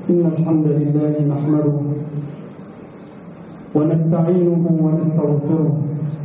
إن الحمد لله نحمده ونستعينه ونستغفره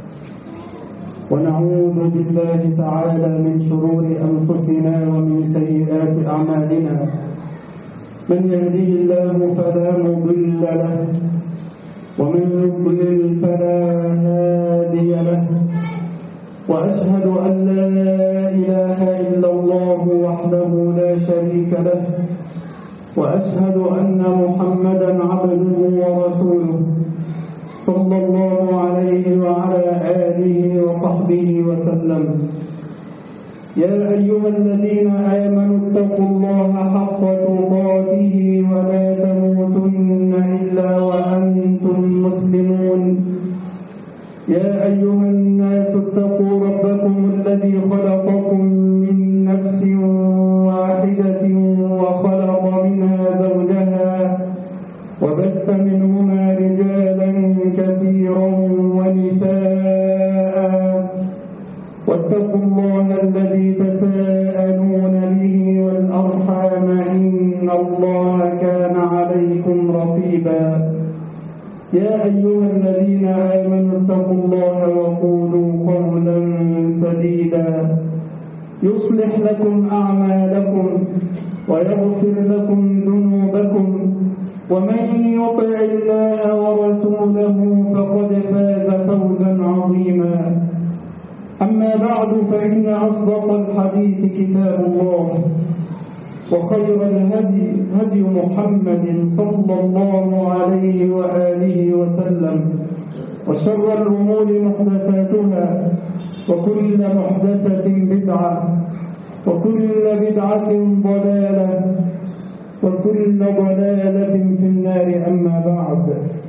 ونعوذ بالله تعالى من شرور أنفسنا ومن سيئات أعمالنا. من يهده الله فلا مضل له ومن يضلل فلا هادي له، وأشهد أن لا إله إلا الله وحده لا شريك له، وأشهد أن محمدا عبده ورسوله صلى الله عليه وعلى آله وصحبه وسلم. يا أيها الذين آمنوا اتقوا الله حق تقاته ولا تموتن إلا وأنتم مسلمون. يا أيها الناس اتقوا ربكم الذي خلقكم من نفس واحدة وخلق منها زوجها وبث منهما رجالا كثيرا ونساء، واتقوا الله الذي تساءلون به والأرحام إن الله كان عليكم رقيبا. يا أيها الذين آمنوا اتقوا الله وقولوا قولا سديدا يصلح لكم أعمالكم ويغفر لكم ذنوبكم، ومن يطع الله ورسوله فقد فاز فوزا عظيما. أما بعد، فإن أصدق الحديث كتاب الله، وخير الهدي هدي محمد صلى الله عليه وآله وسلم، وشر الأمور محدثاتها، وكل محدثة بدعة، وكل بدعة ضلالة، وكل ضلالة في النار. أما بعد،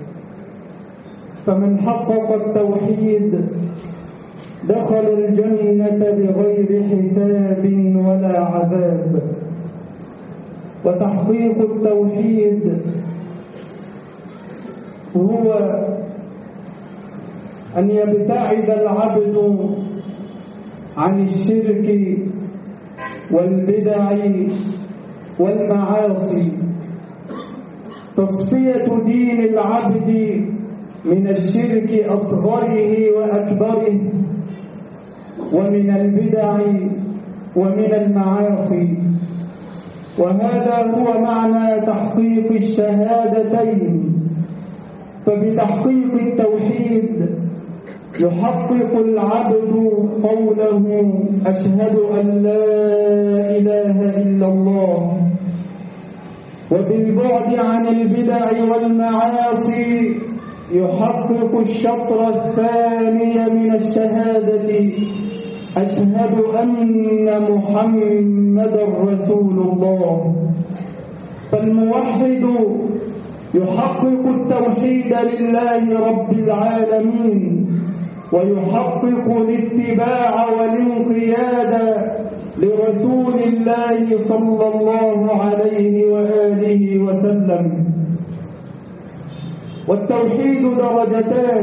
فمن حقق التوحيد دخل الجنة بغير حساب ولا عذاب. وتحقيق التوحيد هو أن يبتعد العبد عن الشرك والبدع والمعاصي، تصفية دين العبد من الشرك أصغره وأكبره، ومن البدع ومن المعاصي. وهذا هو معنى تحقيق الشهادتين. فبتحقيق التوحيد يحقق العبد قوله أشهد أن لا إله إلا الله، وبالبعد عن البدع والمعاصي يحقق الشطر الثاني من الشهادة أشهد أن محمدا رسول الله. فالموحد يحقق التوحيد لله رب العالمين، ويحقق الاتباع والانقياد لرسول الله صلى الله عليه وآله وسلم. والتوحيد درجتان: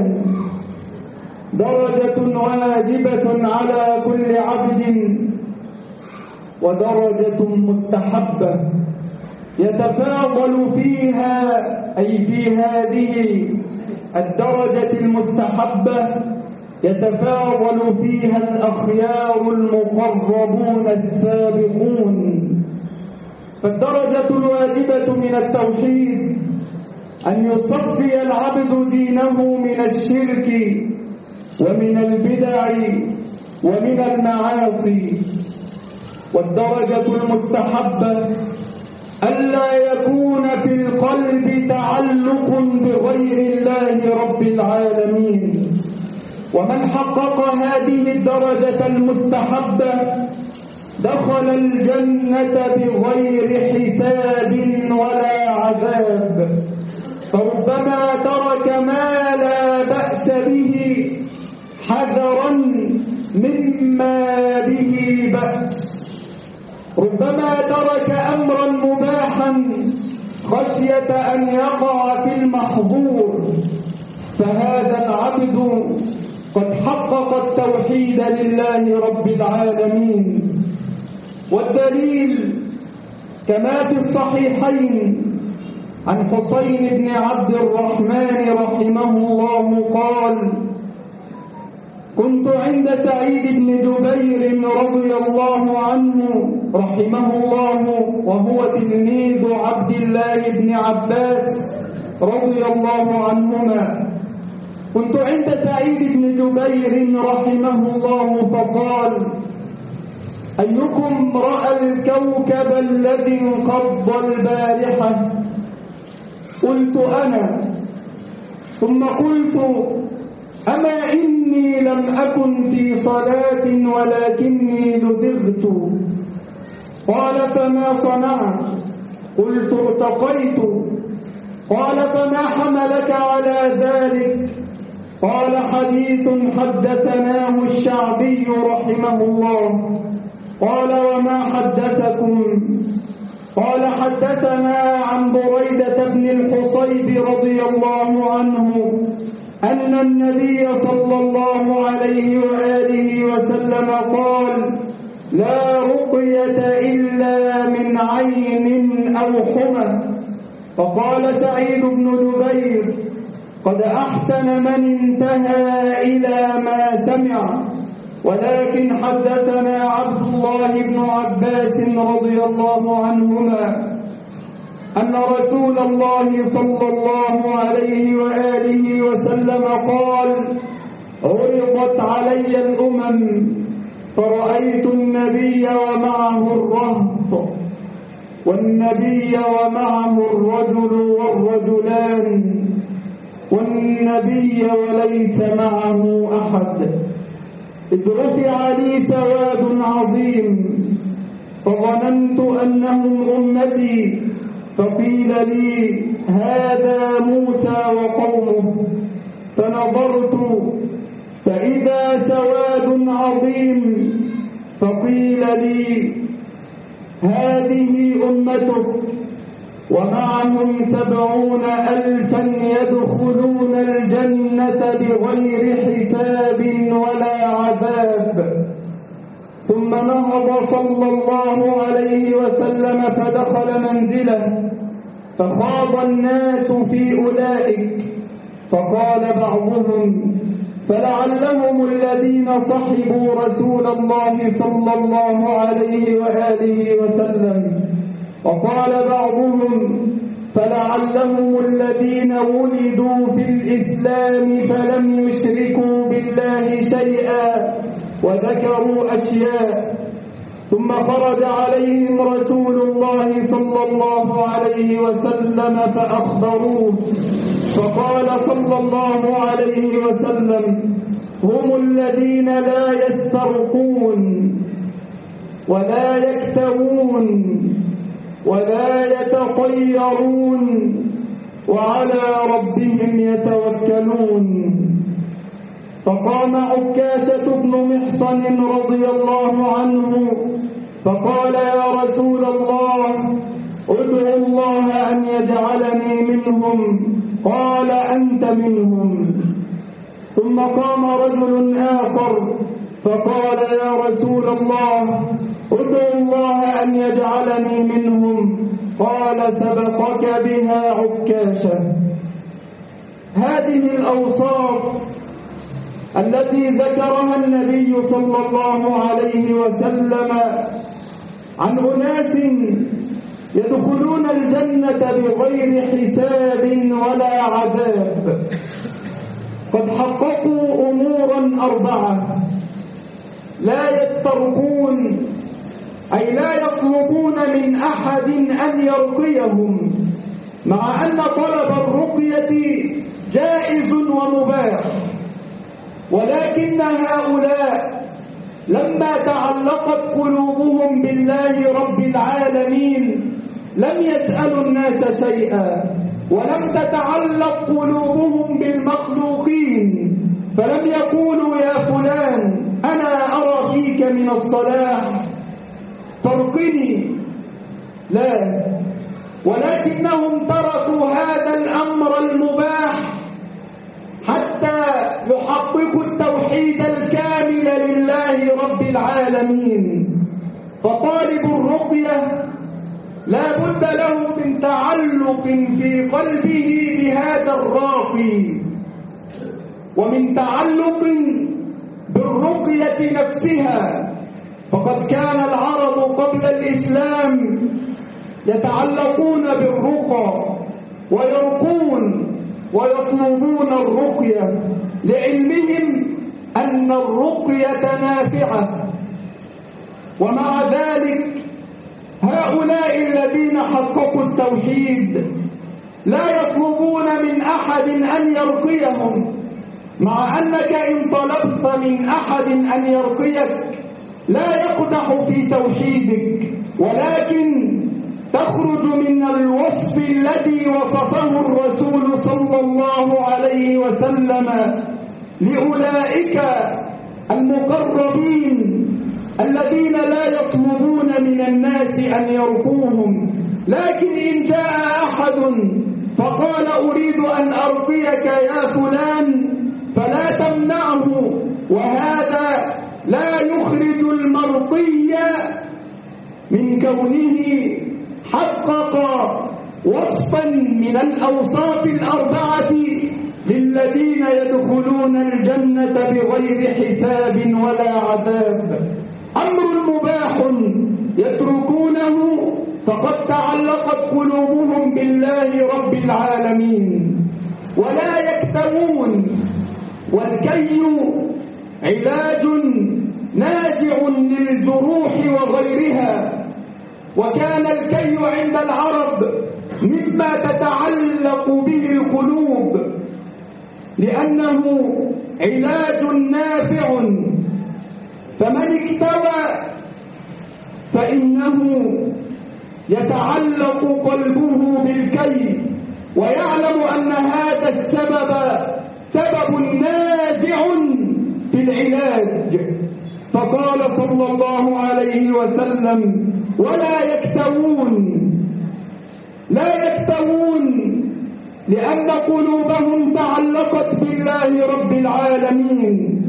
درجة واجبة على كل عبد، ودرجة مستحبة يتفاضل فيها، أي في هذه الدرجة المستحبة يتفاضل فيها الأخيار المقربون السابقون. فالدرجة الواجبة من التوحيد أن يصفي العبد دينه من الشرك ومن البدع ومن المعاصي. والدرجة المستحبة ألا يكون في القلب تعلق بغير الله رب العالمين. ومن حقق هذه الدرجة المستحبة دخل الجنة بغير حساب ولا عذاب. فربما ترك ما لا بأس به حذرا مما به بأس، ربما ترك أمرا مباحا خشية أن يقع في المحظور. فهذا العبد قد حقق التوحيد لله رب العالمين. والدليل كما في الصحيحين عن حسين بن عبد الرحمن رحمه الله قال: كنت عند سعيد بن جبير رضي الله عنه رحمه الله وهو تلميذ عبد الله بن عباس رضي الله عنهما. كنت عند سعيد بن جبير رحمه الله فقال: أيكم رأى الكوكب الذي انقض البارحة؟ قلت: أنا. ثم قلت: أما إني لم أكن في صلاة ولكني لدغت. قال: فما صنعت؟ قلت: ارتقيت. قال: فما حملك على ذلك؟ قال: حديث حدثناه الشعبي رحمه الله. قال: وما حدثكم؟ قال: حدثنا عن بريدة بن الحصيب رضي الله عنه أن النبي صلى الله عليه وآله وسلم قال: لا رقية إلا من عين أو حمى. فقال سعيد بن جبير: قد أحسن من انتهى إلى ما سمع، ولكن حدثنا عبد الله بن عباس رضي الله عنهما أن رسول الله صلى الله عليه وآله وسلم قال: عرضت علي الأمم فرأيت النبي ومعه الرهط، والنبي ومعه الرجل والرجلان، والنبي وليس معه أحد. إذ رفع لي سواد عظيم فظننت أنهم أمتي، فقيل لي: هذا موسى وقومه. فنظرت فإذا سواد عظيم، فقيل لي: هذه أمتك ومعهم 70,000 يدخلون الجنة بغير حساب ولا عذاب. ثم نهض صلى الله عليه وسلم فدخل منزله، فخاض الناس في أولئك، فقال بعضهم: فلعلهم الذين صحبوا رسول الله صلى الله عليه وآله وسلم. وقال بعضهم: فلعلهم الذين ولدوا في الإسلام فلم يشركوا بالله شيئا، وذكروا أشياء. ثم خرج عليهم رسول الله صلى الله عليه وسلم فأخبروه، فقال صلى الله عليه وسلم: هم الذين لا يسترقون ولا يكتوون ولا يتطيرون وعلى ربهم يتوكلون. فقام عكاشة بن محصن رضي الله عنه فقال: يا رسول الله، ادعو الله أن يجعلني منهم. قال: أنت منهم. ثم قام رجل آخر فقال: يا رسول الله، ادعو الله أن يجعلني منهم. قال: سبقك بها عكاشة. هذه الأوصاف التي ذكرها النبي صلى الله عليه وسلم عن أناس يدخلون الجنة بغير حساب ولا عذاب، قد حققوا أمورا 4: لا يسترقون، أي لا يطلبون من أحد أن يرقيهم، مع أن طلب الرقية جائز ومباح، ولكن هؤلاء لما تعلقت قلوبهم بالله رب العالمين لم يسألوا الناس شيئا، ولم تتعلق قلوبهم بالمخلوقين، فلم يقولوا: يا فلان، أنا أرى فيك من الصلاح فارقني، لا، ولكنهم تركوا هذا الأمر المباح حتى يحققوا التوحيد الكامل لله رب العالمين. فطالب الرقية لا بد له من تعلق في قلبه بهذا الراقي، ومن تعلق بالرقية نفسها. فقد كان العرب قبل الإسلام يتعلقون بالرقى ويرقون ويطلبون الرقية لعلمهم أن الرقية نافعة. ومع ذلك هؤلاء الذين حققوا التوحيد لا يطلبون من أحد أن يرقيهم، مع أنك إن طلبت من أحد أن يرقيك لا يقدح في توحيدك، ولكن تخرج من الوصف الذي وصفه الرسول صلى الله عليه وسلم لأولئك المقربين الذين لا يطلبون من الناس أن يرقوهم. لكن إن جاء أحد فقال أريد أن أرقيك يا فلان فلا تمنعه، وهذا لا يخرج المرقي من كونه حقق وصفا من الأوصاف الأربعة للذين يدخلون الجنة بغير حساب ولا عذاب. أمر مباح يتركونه فقد تعلقت قلوبهم بالله رب العالمين ولا يكتوون، والكي علاج ناجع للجروح وغيرها. وكان الكي عند العرب مما تتعلق به القلوب لأنه علاج نافع، فمن اكتوى فإنه يتعلق قلبه بالكي ويعلم أن هذا السبب سبب ناجع في العلاج. فقال صلى الله عليه وسلم ولا يكتوون، لا يكتوون لأن قلوبهم تعلقت بالله رب العالمين.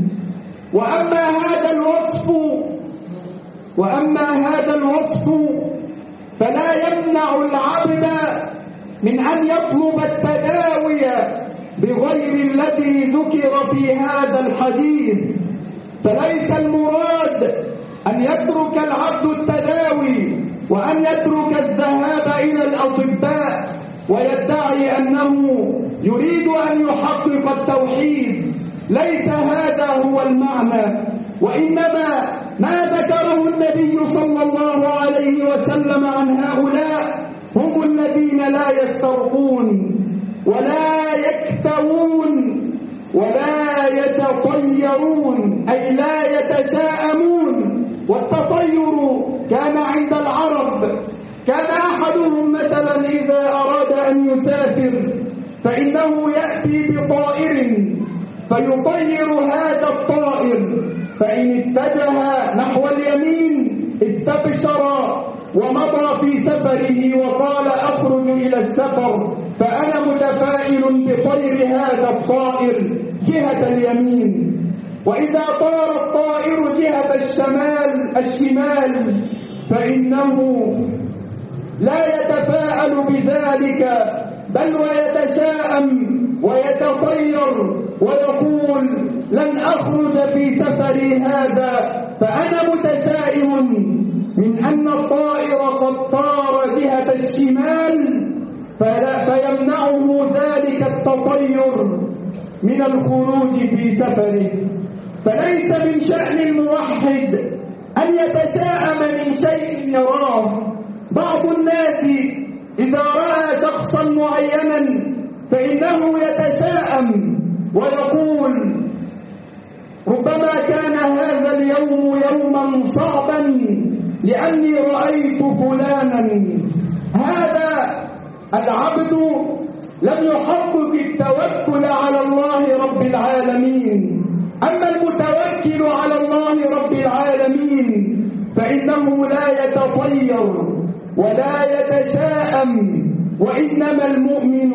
وأما هذا الوصف فلا يمنع العبد من أن يطلب التداوي بغير الذي ذكر في هذا الحديث. فليس المراد أن يترك العبد التداوي وأن يترك الذهاب إلى الأطباء ويدعي أنه يريد أن يحقق التوحيد، ليس هذا هو المعنى. وإنما ما ذكره النبي صلى الله عليه وسلم عن هؤلاء هم الذين لا يسترقون ولا يكتوون ولا يتطيرون، أي لا يتشاءمون. والتطير كان عند العرب، كان أحدهم مثلا إذا أراد أن يسافر فإنه يأتي بطائر فيطير هذا الطائر، فإن اتجه نحو اليمين استبشر ومضى في سفره وقال أخرج إلى السفر فأنا متفائل بطير هذا الطائر جهة اليمين. وإذا طار الطائر جهة الشمال فإنه لا يتفاءل بذلك بل ويتشاءم ويتطير ويقول لن أخرج في سفري هذا فأنا متشائم من أن الطائر قد طار جهة الشمال فيمنعه ذلك التطير من الخروج في سفره. فليس من شأن الموحد أن يتشاءم من شيء يراه. بعض الناس إذا رأى شخصا معينا فإنه يتشاءم ويقول ربما كان هذا اليوم يوما صعبا لأني رأيت فلانا. هذا العبد لم يحقق التوكل على الله رب العالمين. أما المتوكل على الله رب العالمين فإنه لا يتطير ولا يتشاءم، وإنما المؤمن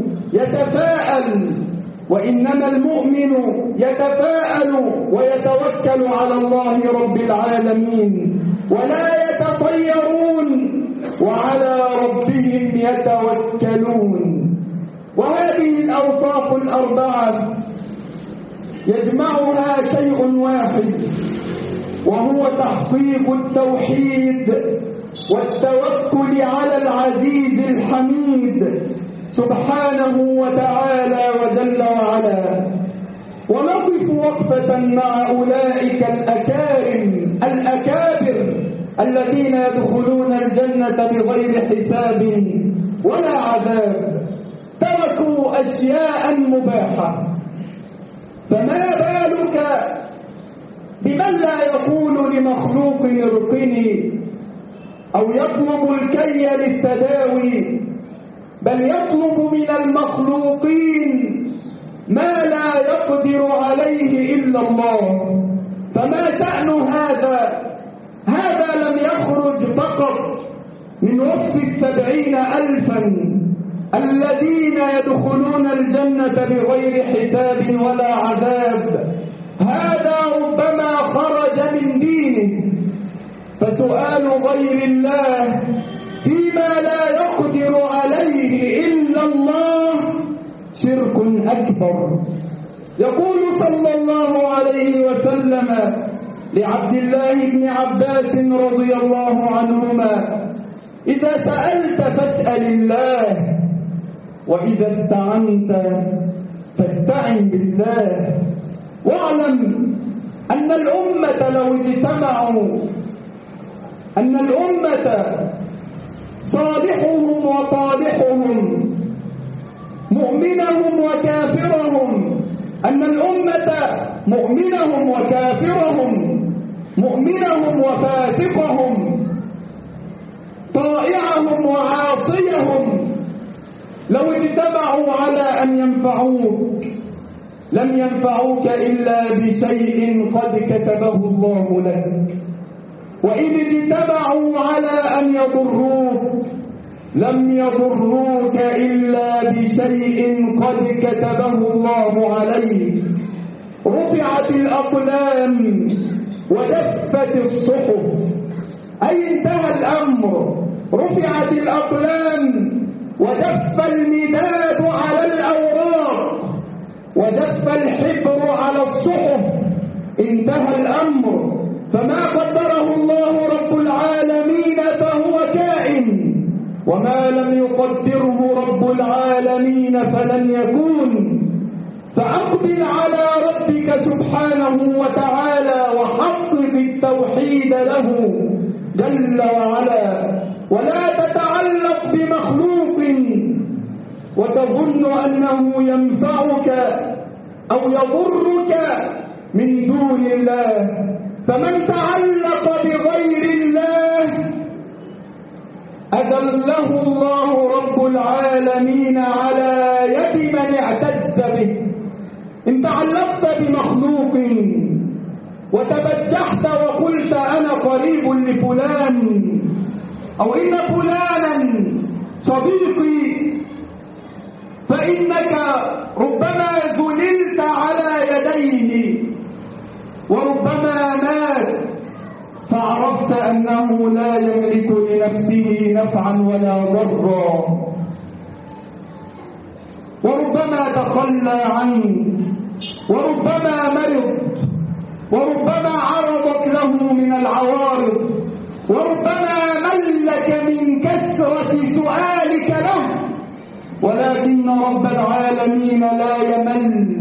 يتفاءل ويتوكل على الله رب العالمين. ولا يتطيرون وعلى ربهم يتوكلون. وهذه الأوصاف الأربعة يجمعها شيء واحد، وهو تحقيق التوحيد والتوكل على العزيز الحميد سبحانه وتعالى وجل وعلا. ونقف وقفة مع أولئك الأكابر الذين يدخلون الجنة بغير حساب ولا عذاب، تركوا أشياء مباحة. فما بالك بمن لا يقول لمخلوق ارقني أو يطلب الكي للتداوي، بل يطلب من المخلوقين ما لا يقدر عليه إلا الله. فما شأن هذا؟ هذا لم يخرج فقط من وصف 70,000 الذين يدخلون الجنة بغير حساب ولا عذاب، هذا ربما خرج من دينه. فسؤال غير الله فيما لا يقدر عليه إلا الله شرك أكبر. يقول صلى الله عليه وسلم لعبد الله بن عباس رضي الله عنهما: إذا سألت فاسأل الله، وإذا استعنت فاستعن بالله. واعلم أن الأمة لو اجتمعوا، أن الأمة صالحهم وطالحهم، مؤمنهم وكافرهم، أن الأمة مؤمنهم وكافرهم، مؤمنهم وفاسقهم، طائعهم وعاصيهم، لو اجتمعوا على أن ينفعوك لم ينفعوك إلا بشيء قد كتبه الله لك. وإن اجتمعوا على أن يضروك لم يضروك إلا بشيء قد كتبه الله عليك. رفعت الأقلام وجفت الصحف، أي انتهى الأمر. رفعت الأقلام وجف المداد على الأوراق وجف الحبر على الصحف، انتهى الأمر. فما قدره الله رب العالمين فهو كائن، وما لم يقدره رب العالمين فلن يكون. فأقبل على ربك سبحانه وتعالى وحقق التوحيد له جل وعلا، ولا تتعلق بمخلوق وتظن أنه ينفعك أو يضرك من دون الله. فمن تعلق بغير الله أذله الله رب العالمين على يد من اعتز به. إن تعلقت بمخلوق وتبجحت وقلت أنا قريب لفلان، أو إن فلانا صديقي، فإنك ربما ذللت على يديه وربما مات، فعرفت أنه لا يملك لنفسه نفعا ولا ضرا، وربما تخلى عنك، وربما مرض، وربما عرضت له من العوارض، وربما ملك من كثرة سؤالك له. ولكن رب العالمين لا يمل،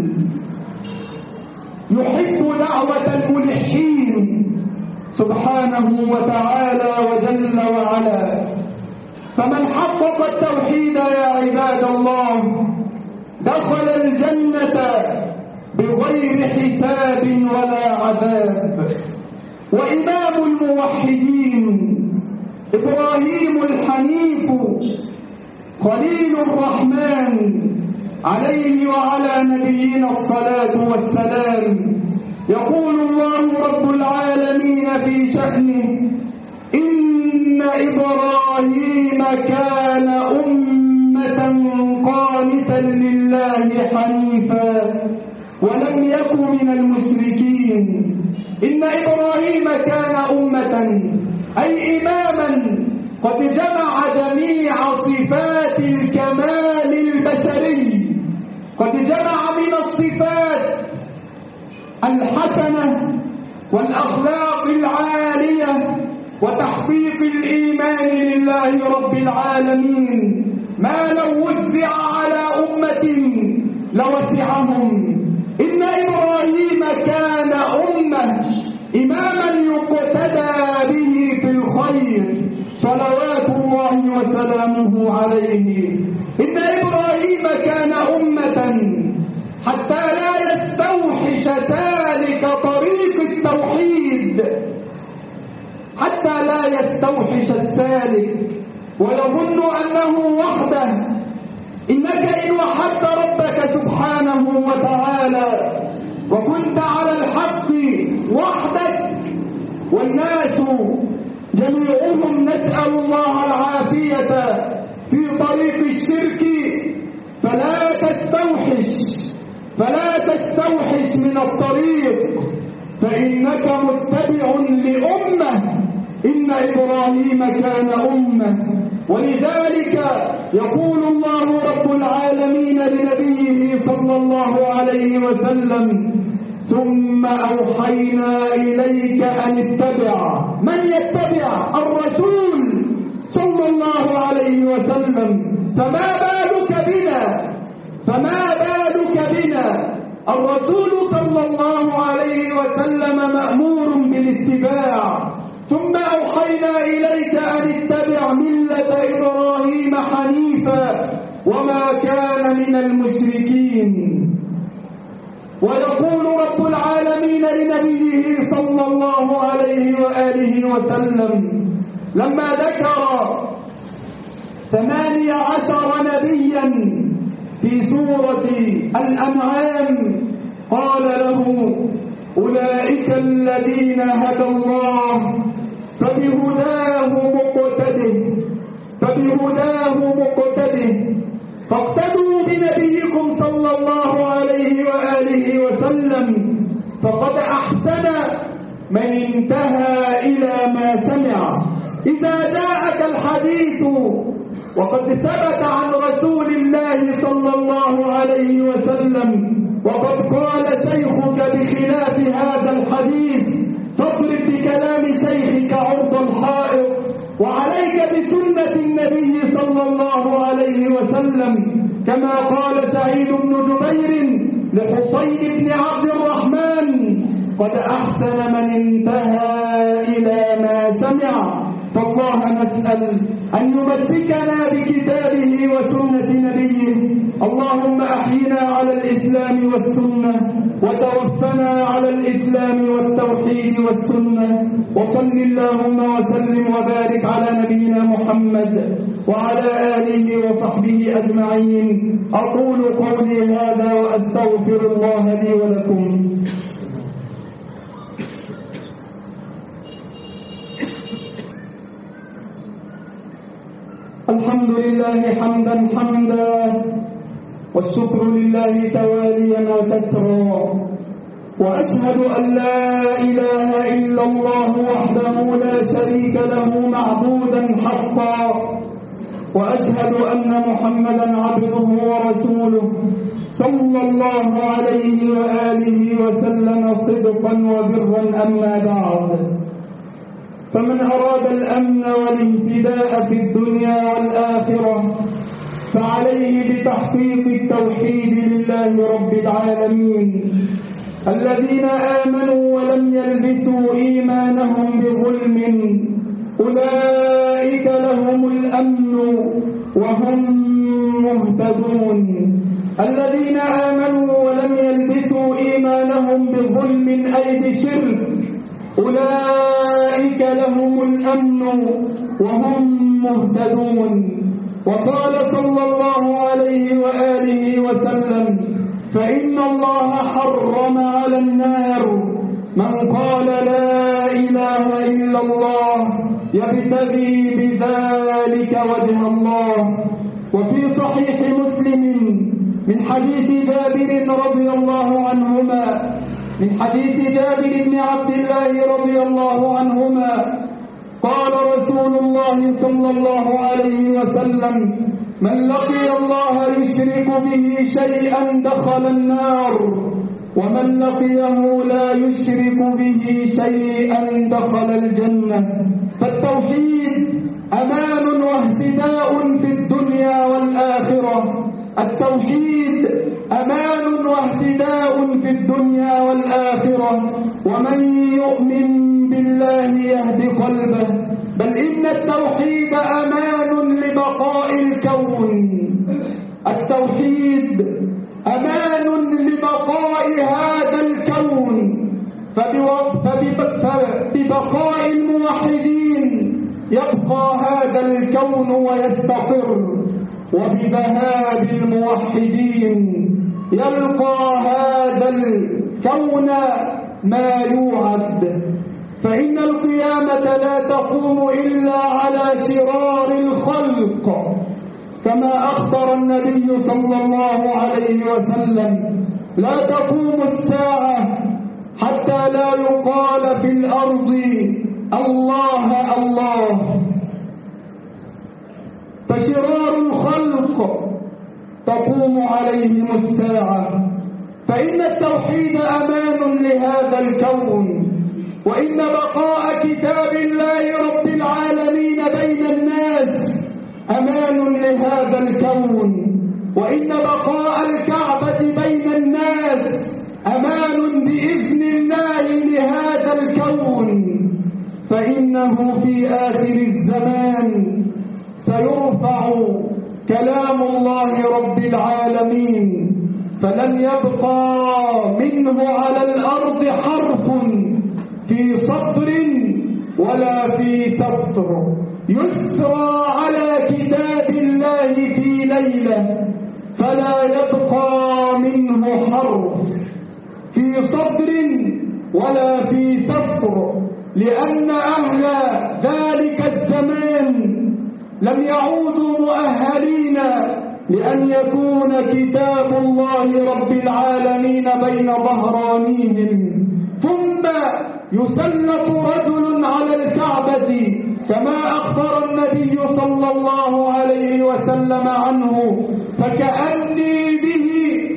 يحب دعوة الملحين سبحانه وتعالى وجل وعلا. فمن حقق التوحيد يا عباد الله دخل الجنة بغير حساب ولا عذاب. وإمام الموحدين إبراهيم الحنيف خليل الرحمن عليه وعلى نبينا الصلاة والسلام يقول الله رب العالمين في شأنه: إن إبراهيم كان أمة قانتا لله حنيفا ولم يك من المشركين. إن إبراهيم كان أمة، أي إماما قد جمع جميع صفات الكمال البشري، قد جمع من الصفات الحسنة والأخلاق العالية وتحقيق الإيمان لله رب العالمين ما لو وزع على أمة لوسعهم. إن إبراهيم كان أمة إماما يقتدى به في الخير صلوات الله وسلامه عليه. إن إبراهيم كان أمة حتى لا يستوحش سالك طريق التوحيد، حتى لا يستوحش السالك ويظن أنه وحده. إنك إن وحدت ربك سبحانه وتعالى وكنت على الحق وحدك والناس جميعهم نسأل الله العافية في طريق الشرك، فلا تستوحش من الطريق، فإنك متبع لأمة. إن إبراهيم كان أمة، ولذلك يقول الله رب العالمين لنبيه صلى الله عليه وسلم: ثم أوحينا إليك أن اتبع. من يتبع؟ الرسول صلى الله عليه وسلم. فما بالك بنا؟ الرسول صلى الله عليه وسلم مأمور بالاتباع. ثم أوحينا إليك أن اتبع ملة إبراهيم حنيفا وما كان من المشركين. ويقول رب العالمين لنبيه صلى الله عليه وآله وسلم لما ذكر 18 نبيا في سورة الأنعام قال له: أولئك الذين هدى الله فبهداه مقتده فاقتدوا بنبيكم صلى الله عليه وآله وسلم، فقد أحسن من انتهى إلى ما سمع. إذا جاءك الحديث وقد ثبت عن رسول الله صلى الله عليه وسلم وقد قال شيخك بخلاف هذا الحديث، فاضرب بكلام شيخك عرض الحائط، وعليك بسنة النبي صلى الله عليه وسلم، كما قال سعيد بن جبير لحسين بن عبد الرحمن: قد أحسن من انتهى إلى ما سمع. فالله نسأل أن يمسكنا بكتابه وسنة نبيه. اللهم أحينا على الإسلام والسنة وتوفنا على الإسلام والتوحيد والسنة. وصل اللهم وسلم وبارك على نبينا محمد وعلى آله وصحبه أجمعين. أقول قولي هذا وأستغفر الله لي ولكم. الحمد لله حمدا والشكر لله تواليا وكثرا، وأشهد أن لا إله إلا الله وحده لا شريك له معبودا حقا، وأشهد أن محمدا عبده ورسوله صلى الله عليه وآله وسلم صدقا وبرا. أما بعد، فمن أراد الأمن والاهتداء في الدنيا والآخرة فعليه بتحقيق التوحيد لله رب العالمين. الذين آمنوا ولم يلبسوا إيمانهم بظلم أولئك لهم الأمن وهم مهتدون. الذين آمنوا ولم يلبسوا إيمانهم بظلم أي بشرك أولئك لهم الأمن وهم مهتدون. وقال صلى الله عليه وآله وسلم: فإن الله حرم على النار من قال لا إله إلا الله يبتغي بذلك وجه الله. وفي صحيح مسلم من حديث جابر رضي الله عنهما، من حديث جابر بن عبد الله رضي الله عنهما قال رسول الله صلى الله عليه وسلم: من لقي الله يشرك به شيئا دخل النار، ومن لقيه لا يشرك به شيئا دخل الجنة. فالتوحيد أمان واهتداء في الدنيا والآخرة. التوحيد أمان واهتداء في الدنيا والآخرة. ومن يؤمن بالله يهد قلبه. بل إن التوحيد أمان لبقاء الكون. التوحيد أمان لبقاء هذا الكون. فببقاء الموحدين يبقى هذا الكون ويستقر، وبذهاب الموحدين يلقى هذا الكون ما يوعد. فإن القيامة لا تقوم إلا على شرار الخلق، كما أخبر النبي صلى الله عليه وسلم: لا تقوم الساعة حتى لا يقال في الأرض الله الله. فشرار الخلق تقوم عليهم الساعة. فإن التوحيد أمان لهذا الكون، وإن بقاء كتاب الله رب العالمين بين الناس أمان لهذا الكون، وإن بقاء الكعبة بين الناس أمان بإذن الله لهذا الكون. فإنه في آخر الزمان سيرفع كلام الله رب العالمين، فلن يبقى منه على الأرض حرف في سطر ولا في سطر. يسرى على كتاب الله في ليلة، فلا يبقى منه حرف في سطر ولا في سطر، لأن أهل ذلك الزمان لم يعودوا مؤهلين لأن يكون كتاب الله رب العالمين بين ظهرانيهم. ثم يسلط رجل على الكعبة كما أخبر النبي صلى الله عليه وسلم عنه: فكأني به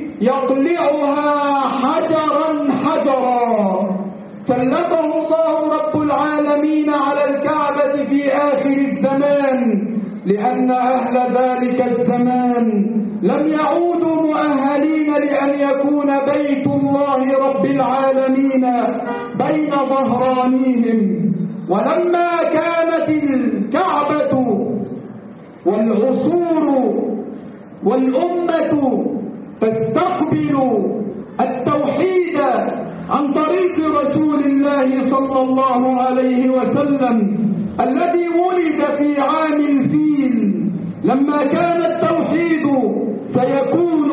يطلعها حجرا حجرا. سلطه الله رب العالمين على الكعبة في آخر الزمان، لأن أهل ذلك الزمان لم يعودوا مؤهلين لأن يكون بيت الله رب العالمين بين ظهرانيهم. ولما كانت الكعبة والعصور والأمة تستقبل التوحيد عن طريق رسول الله صلى الله عليه وسلم الذي ولد في عام الفيل، لما كان التوحيد سيكون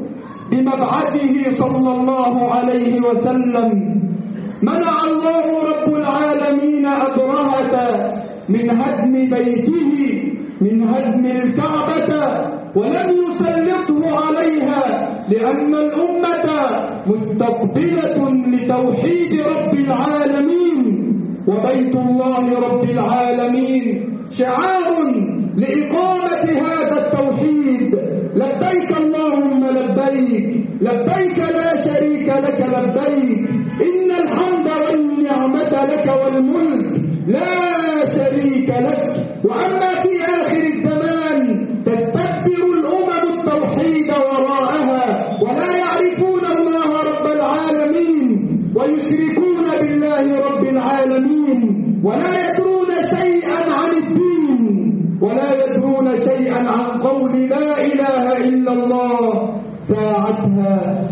بمبعثه صلى الله عليه وسلم، منع الله رب العالمين أبرهة من هدم بيته، من هدم الكعبة، ولم يسلطه عليها، لأن الأمة مستقبلة لتوحيد رب العالمين، وبيت الله رب العالمين شعار لإقامة هذا التوحيد. لبيك اللهم لبيك، لبيك لا شريك لك لبيك، إن الحمد والنعمة لك والملك لا شريك لك. وأما في آخر الزمان تستكبر الأمم التوحيد وراءها، ولا يعرفون الله رب العالمين، ويشركون بالله رب العالمين، ولا يدرون شيئا عن الدين، ولا يدرون شيئا عن قول لا إله إلا الله. ساعتها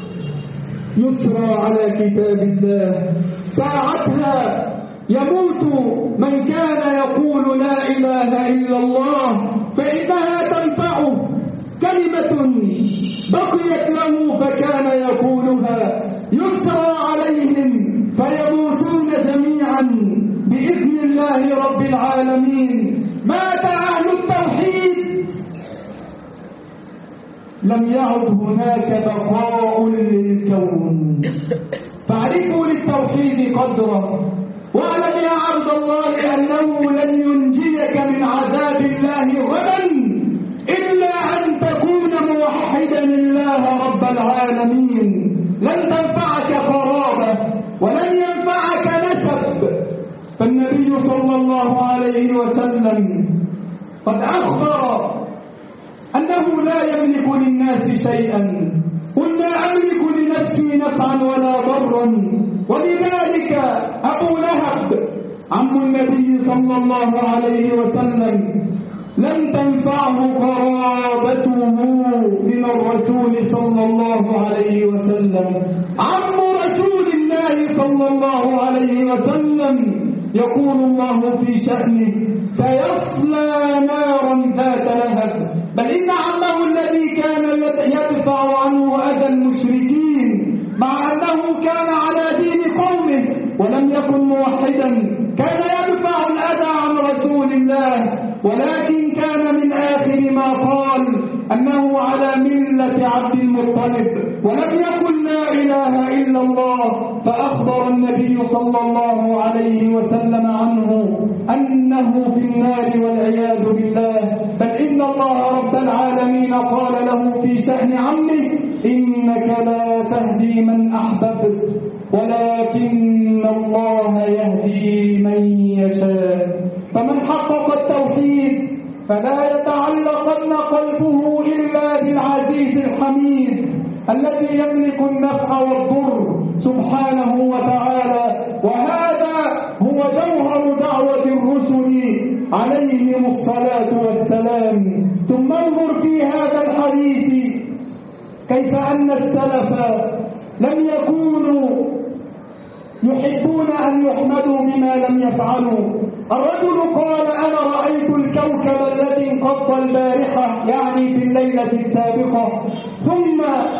يسرى على كتاب الله، ساعتها يموت من كان يقول لا إله إلا الله، فإنها تنفعه كلمة بقيت له فكان يقولها. يسرى عليهم فيموتون جميعا بإذن الله رب العالمين. مات أهل التوحيد، لم يعد هناك بقاء للكون. فاعرفوا للتوحيد قدره، واعلم يا عبد الله لأنه لن ينجيك من عذاب الله غدا إلا أن تكون موحدا الله رب العالمين. لن تنفعك قرابة ولن ينفعك نسب. فالنبي صلى الله عليه وسلم قد أخبر أنه لا يملك للناس شيئا. قل لا أملك لنفسي نفعا ولا ضرا. ولذلك أبو لهب عم النبي صلى الله عليه وسلم لم تنفعه قرابته من الرسول صلى الله عليه وسلم. عم رسول الله صلى الله عليه وسلم يقول الله في شأنه سيصلى نارا ذات لهب. بل إن عمه الذي كان يدفع عنه أذى المشركين مع أنه كان على دين قومه ولم يكن موحدا كان يدفع الأذى عن رسول الله، ولكن كان من آخر ما قال أنه على ملة عبد المطلب ولم يقل لا إله إلا الله. فأخبر النبي صلى الله عليه وسلم عنه أنه في النار والعياذ بالله. بل إن الله رب العالمين قال له في شأن عمه إنك لا تهدي من أحببت ولكن الله يهدي من يشاء. فمن حقق التوحيد فلا يتعلقن قلبه إلا بالعزيز الحميد الذي يملك النفع والضر سبحانه وتعالى. وهذا هو جوهر دعوة الرسل عليهم الصلاة والسلام. ثم انظر في هذا الحديث كيف أن السلف لم يكونوا يحبون أن يحمدوا بما لم يفعلوا. الرجل قال أنا رأيت الكوكب الذي انقض البارحة يعني في الليلة السابقة، ثم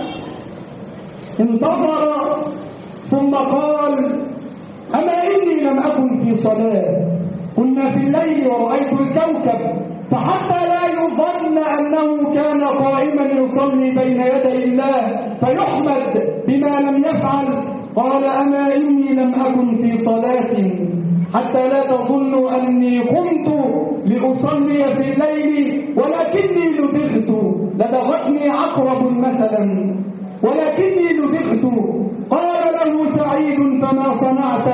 انتظر ثم قال أما إني لم أكن في صلاة، كنا في الليل ورأيت الكوكب، فحتى لا يظن أنه كان قائما يصلي بين يدي الله فيحمد بما لم يفعل. قال أما إني لم أكن في صلاة حتى لا تظنوا أني قمت لأصلي في الليل ولكني لدغتني عقرب مثلا ولكني لدغت. قال له سعيد فما صنعت؟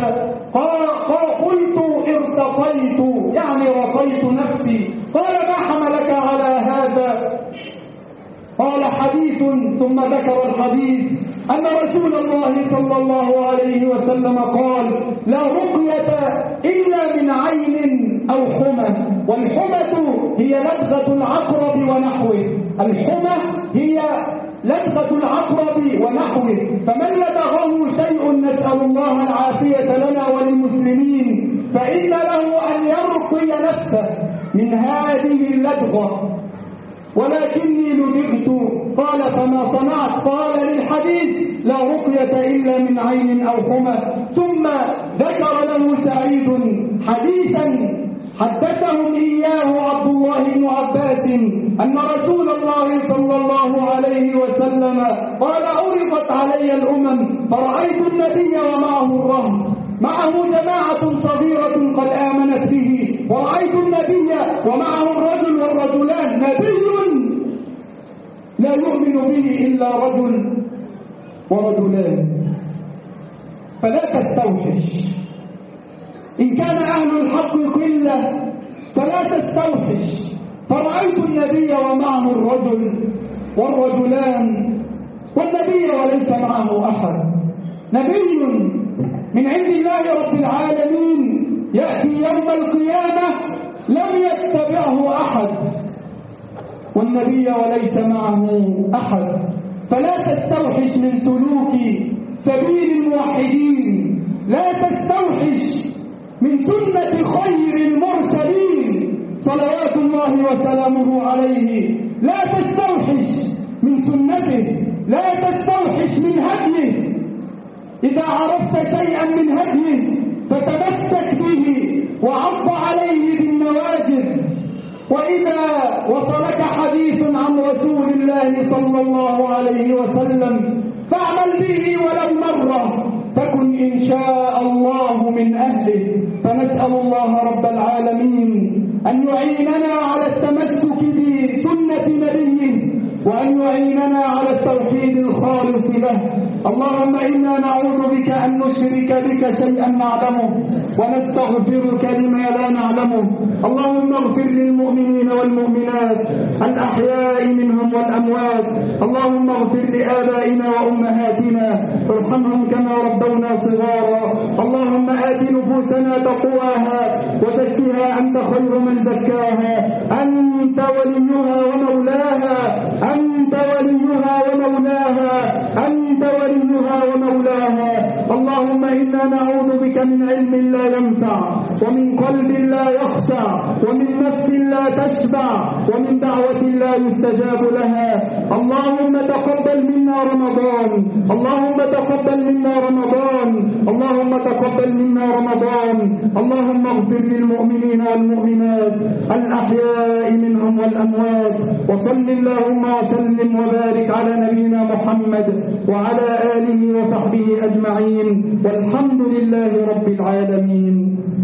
قلت ارتقيت يعني رقيت نفسي. قال ما حملك على هذا؟ قال حديث ثم ذكر الحديث أن رسول الله صلى الله عليه وسلم قال لا رقية إلا من عين أو حمى، والحمى هي لدغة العقرب ونحوه. الحمى هي لدغة العقرب ونحوه، فمن لدغه شيء نسأل الله العافية لنا وللمسلمين فإن له أن يرقي نفسه من هذه اللدغة. ولكني لدغت. قال فما صنعت؟ قال للحديث لا رقية إلا من عين أو حمى. ثم ذكر له سعيد حديثا حدثهم إياه عبد الله بن عباس أن رسول الله صلى الله عليه وسلم قال عرضت علي الأمم فرأيت النبي ومعه الرهط، معه جماعة صغيرة قد آمنت به، ورأيت النبي ومعه الرجل والرجلان، نبي لا يؤمن به إلا رجل ورجلان. فلا تستوحش إن كان أهل الحق قلة، فلا تستوحش. فرأيت النبي ومعه الرجل والرجلان والنبي وليس معه أحد. نبي من عند الله رب العالمين يأتي يوم القيامة لم يتبعه أحد، والنبي وليس معه أحد. فلا تستوحش من سلوك سبيل الموحدين، لا تستوحش من سنة خير المرسلين صلوات الله وسلامه عليه، لا تستوحش من سنته، لا تستوحش من هديه. إذا عرفت شيئا من هديه فتمسك به وعض عليه بالنواجذ. وإذا وصلك حديث عن رسول الله صلى الله عليه وسلم فاعمل به ولو مرة تكن إن شاء الله من أهله. فنسأل الله رب العالمين أن يعيننا على التمسك بسنة نبيه وأن يعيننا على التوحيد الخالص له. اللهم إنا نعوذ بك أن نشرك بك شيئا نعلمه ونستغفرك لما لا نعلمه. اللهم اغفر للمؤمنين والمؤمنات الأحياء منهم والأموات. اللهم اغفر لآبائنا وأمهاتنا ارحمهم كما ربونا صغارا. اللهم آت نفوسنا تقواها وزكها أنت خير من زكاها، أنت وليها ومولاها، أنت وليها ومولاها، أنت وليها ومولاها. اللهم إنا نعوذ بك من علم لا ينفع ومن قلب لا يخشع ومن نفس لا تشبع ومن دعوة لا يستجاب لها. اللهم تقبل منا رمضان، اللهم تقبل منا رمضان، اللهم تقبل منا رمضان. اللهم اغفر للمؤمنين والمؤمنات الأحياء منهم والأموات. وصل اللهم وسلم وبارك على نبينا محمد وعلى آله وصحبه أجمعين، والحمد لله رب العالمين.